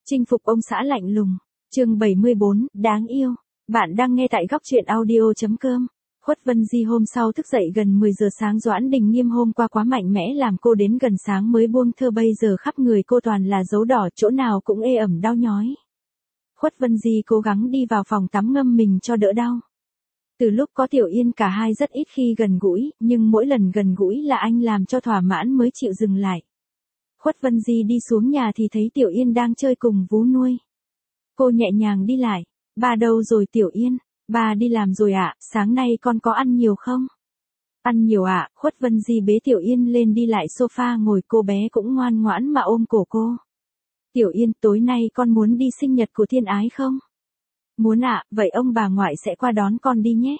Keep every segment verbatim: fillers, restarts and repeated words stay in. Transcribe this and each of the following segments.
Chinh phục ông xã lạnh lùng. Chương bảy mươi bốn, đáng yêu. Bạn đang nghe tại góc truyện audio chấm com. Khuất Vân Di hôm sau thức dậy gần mười giờ sáng. Doãn Đình Nghiêm hôm qua quá mạnh mẽ làm cô đến gần sáng mới buông thơ, bây giờ khắp người cô toàn là dấu đỏ, chỗ nào cũng ê ẩm đau nhói. Khuất Vân Di cố gắng đi vào phòng tắm ngâm mình cho đỡ đau. Từ lúc có Tiểu Yên cả hai rất ít khi gần gũi, nhưng mỗi lần gần gũi là anh làm cho thỏa mãn mới chịu dừng lại. Khuất Vân Di đi xuống nhà thì thấy Tiểu Yên đang chơi cùng vú nuôi. Cô nhẹ nhàng đi lại. Ba đâu rồi Tiểu Yên? Ba đi làm rồi ạ, sáng nay con có ăn nhiều không? Ăn nhiều ạ. Khuất Vân Di bế Tiểu Yên lên đi lại sofa ngồi, cô bé cũng ngoan ngoãn mà ôm cổ cô. Tiểu Yên, tối nay con muốn đi sinh nhật của Thiên Ái không? Muốn ạ, vậy ông bà ngoại sẽ qua đón con đi nhé.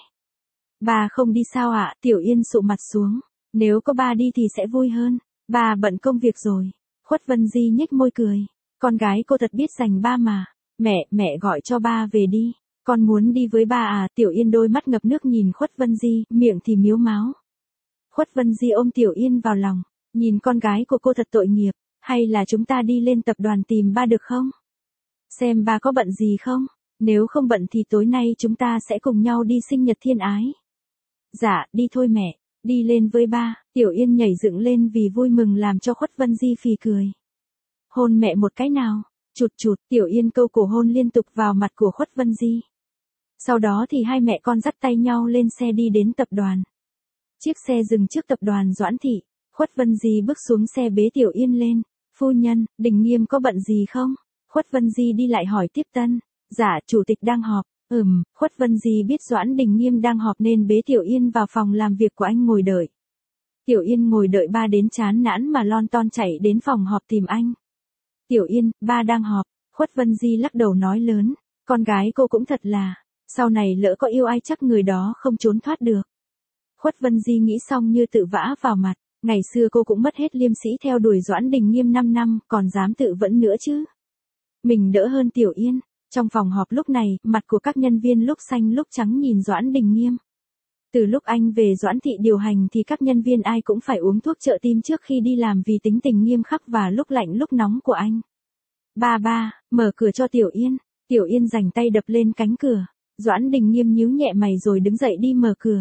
Ba không đi sao ạ? Tiểu Yên sụ mặt xuống. Nếu có ba đi thì sẽ vui hơn. Ba bận công việc rồi. Khuất Vân Di nhếch môi cười. Con gái cô thật biết dành ba mà. Mẹ, mẹ gọi cho ba về đi. Con muốn đi với ba à? Tiểu Yên đôi mắt ngập nước nhìn Khuất Vân Di, miệng thì miếu máo. Khuất Vân Di ôm Tiểu Yên vào lòng. Nhìn con gái của cô thật tội nghiệp. Hay là chúng ta đi lên tập đoàn tìm ba được không? Xem ba có bận gì không? Nếu không bận thì tối nay chúng ta sẽ cùng nhau đi sinh nhật Thiên Ái. Dạ, đi thôi mẹ. Đi lên với ba. Tiểu Yên nhảy dựng lên vì vui mừng làm cho Khuất Vân Di phì cười. Hôn mẹ một cái nào. Chụt chụt. Tiểu Yên câu cổ hôn liên tục vào mặt của Khuất Vân Di. Sau đó thì hai mẹ con dắt tay nhau lên xe đi đến tập đoàn. Chiếc xe dừng trước tập đoàn Doãn Thị. Khuất Vân Di bước xuống xe bế Tiểu Yên lên. Phu nhân, Đình Nghiêm có bận gì không? Khuất Vân Di đi lại hỏi tiếp tân. Dạ, chủ tịch đang họp. Ừm, Khuất Vân Di biết Doãn Đình Nghiêm đang họp nên bế Tiểu Yên vào phòng làm việc của anh ngồi đợi. Tiểu Yên ngồi đợi ba đến chán nản mà lon ton chạy đến phòng họp tìm anh. Tiểu Yên, ba đang họp. Khuất Vân Di lắc đầu nói lớn. Con gái cô cũng thật là, sau này lỡ có yêu ai chắc người đó không trốn thoát được. Khuất Vân Di nghĩ xong như tự vã vào mặt. Ngày xưa cô cũng mất hết liêm sĩ theo đuổi Doãn Đình Nghiêm năm năm, còn dám tự vẫn nữa chứ. Mình đỡ hơn Tiểu Yên. Trong phòng họp lúc này, mặt của các nhân viên lúc xanh lúc trắng nhìn Doãn Đình Nghiêm. Từ lúc anh về Doãn Thị điều hành thì các nhân viên ai cũng phải uống thuốc trợ tim trước khi đi làm vì tính tình nghiêm khắc và lúc lạnh lúc nóng của anh. Ba ba, mở cửa cho Tiểu Yên. Tiểu Yên giành tay đập lên cánh cửa. Doãn Đình Nghiêm nhíu nhẹ mày rồi đứng dậy đi mở cửa.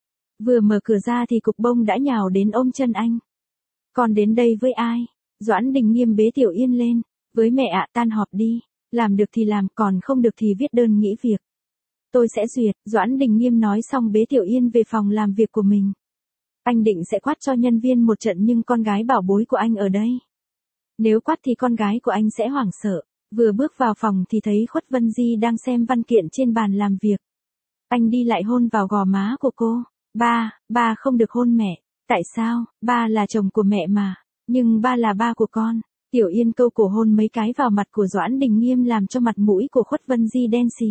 Vừa mở cửa ra thì cục bông đã nhào đến ôm chân anh. Con đến đây với ai? Doãn Đình Nghiêm bế Tiểu Yên lên. Với mẹ ạ, tan họp đi. Làm được thì làm, còn không được thì viết đơn nghỉ việc. Tôi sẽ duyệt. Doãn Đình Nghiêm nói xong bế Tiểu Yên về phòng làm việc của mình. Anh định sẽ quát cho nhân viên một trận nhưng con gái bảo bối của anh ở đây. Nếu quát thì con gái của anh sẽ hoảng sợ. Vừa bước vào phòng thì thấy Khuất Vân Di đang xem văn kiện trên bàn làm việc. Anh đi lại hôn vào gò má của cô. Ba, ba không được hôn mẹ. Tại sao? Ba là chồng của mẹ mà. Nhưng ba là ba của con. Tiểu Yên câu cổ hôn mấy cái vào mặt của Doãn Đình Nghiêm làm cho mặt mũi của Khuất Vân Di đen xì.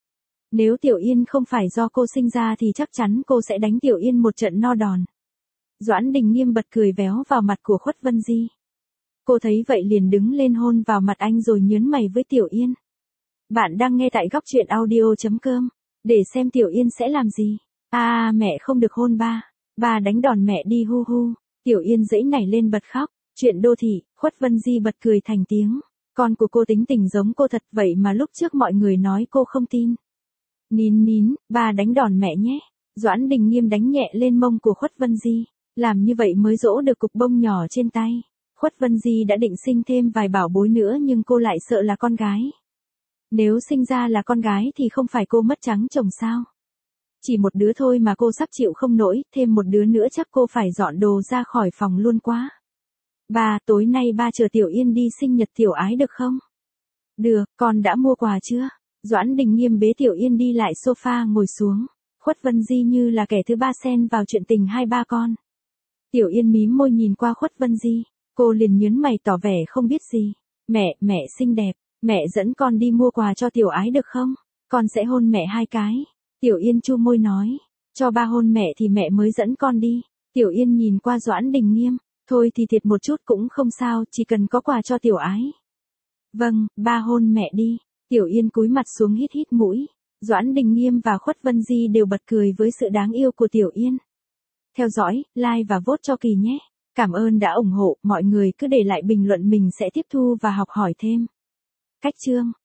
Nếu Tiểu Yên không phải do cô sinh ra thì chắc chắn cô sẽ đánh Tiểu Yên một trận no đòn. Doãn Đình Nghiêm bật cười véo vào mặt của Khuất Vân Di. Cô thấy vậy liền đứng lên hôn vào mặt anh rồi nhớn mày với Tiểu Yên. Bạn đang nghe tại góc truyện audio chấm com. Để xem Tiểu Yên sẽ làm gì. À, mẹ không được hôn ba. Ba đánh đòn mẹ đi hu hu. Tiểu Yên giãy nảy lên bật khóc. Chuyện đô thị. Khuất Vân Di bật cười thành tiếng. Con của cô tính tình giống cô thật vậy mà lúc trước mọi người nói cô không tin. Nín nín, ba đánh đòn mẹ nhé. Doãn Đình Nghiêm đánh nhẹ lên mông của Khuất Vân Di. Làm như vậy mới dỗ được cục bông nhỏ trên tay. Khuất Vân Di đã định sinh thêm vài bảo bối nữa nhưng cô lại sợ là con gái. Nếu sinh ra là con gái thì không phải cô mất trắng chồng sao? Chỉ một đứa thôi mà cô sắp chịu không nổi, thêm một đứa nữa chắc cô phải dọn đồ ra khỏi phòng luôn quá. Ba, tối nay ba chờ Tiểu Yên đi sinh nhật Tiểu Ái được không? Được, con đã mua quà chưa? Doãn Đình Nghiêm bế Tiểu Yên đi lại sofa ngồi xuống. Khuất Vân Di như là kẻ thứ ba xen vào chuyện tình hai ba con. Tiểu Yên mím môi nhìn qua Khuất Vân Di. Cô liền nhớn mày tỏ vẻ không biết gì. Mẹ, mẹ xinh đẹp. Mẹ dẫn con đi mua quà cho Tiểu Ái được không? Con sẽ hôn mẹ hai cái. Tiểu Yên chu môi nói. Cho ba hôn mẹ thì mẹ mới dẫn con đi. Tiểu Yên nhìn qua Doãn Đình Nghiêm. Thôi thì thiệt một chút cũng không sao, chỉ cần có quà cho Tiểu Ái. Vâng, ba hôn mẹ đi. Tiểu Yên cúi mặt xuống hít hít mũi. Doãn Đình Nghiêm và Khuất Vân Di đều bật cười với sự đáng yêu của Tiểu Yên. Theo dõi, like và vote cho Kỳ nhé. Cảm ơn đã ủng hộ, mọi người cứ để lại bình luận mình sẽ tiếp thu và học hỏi thêm. Cách chương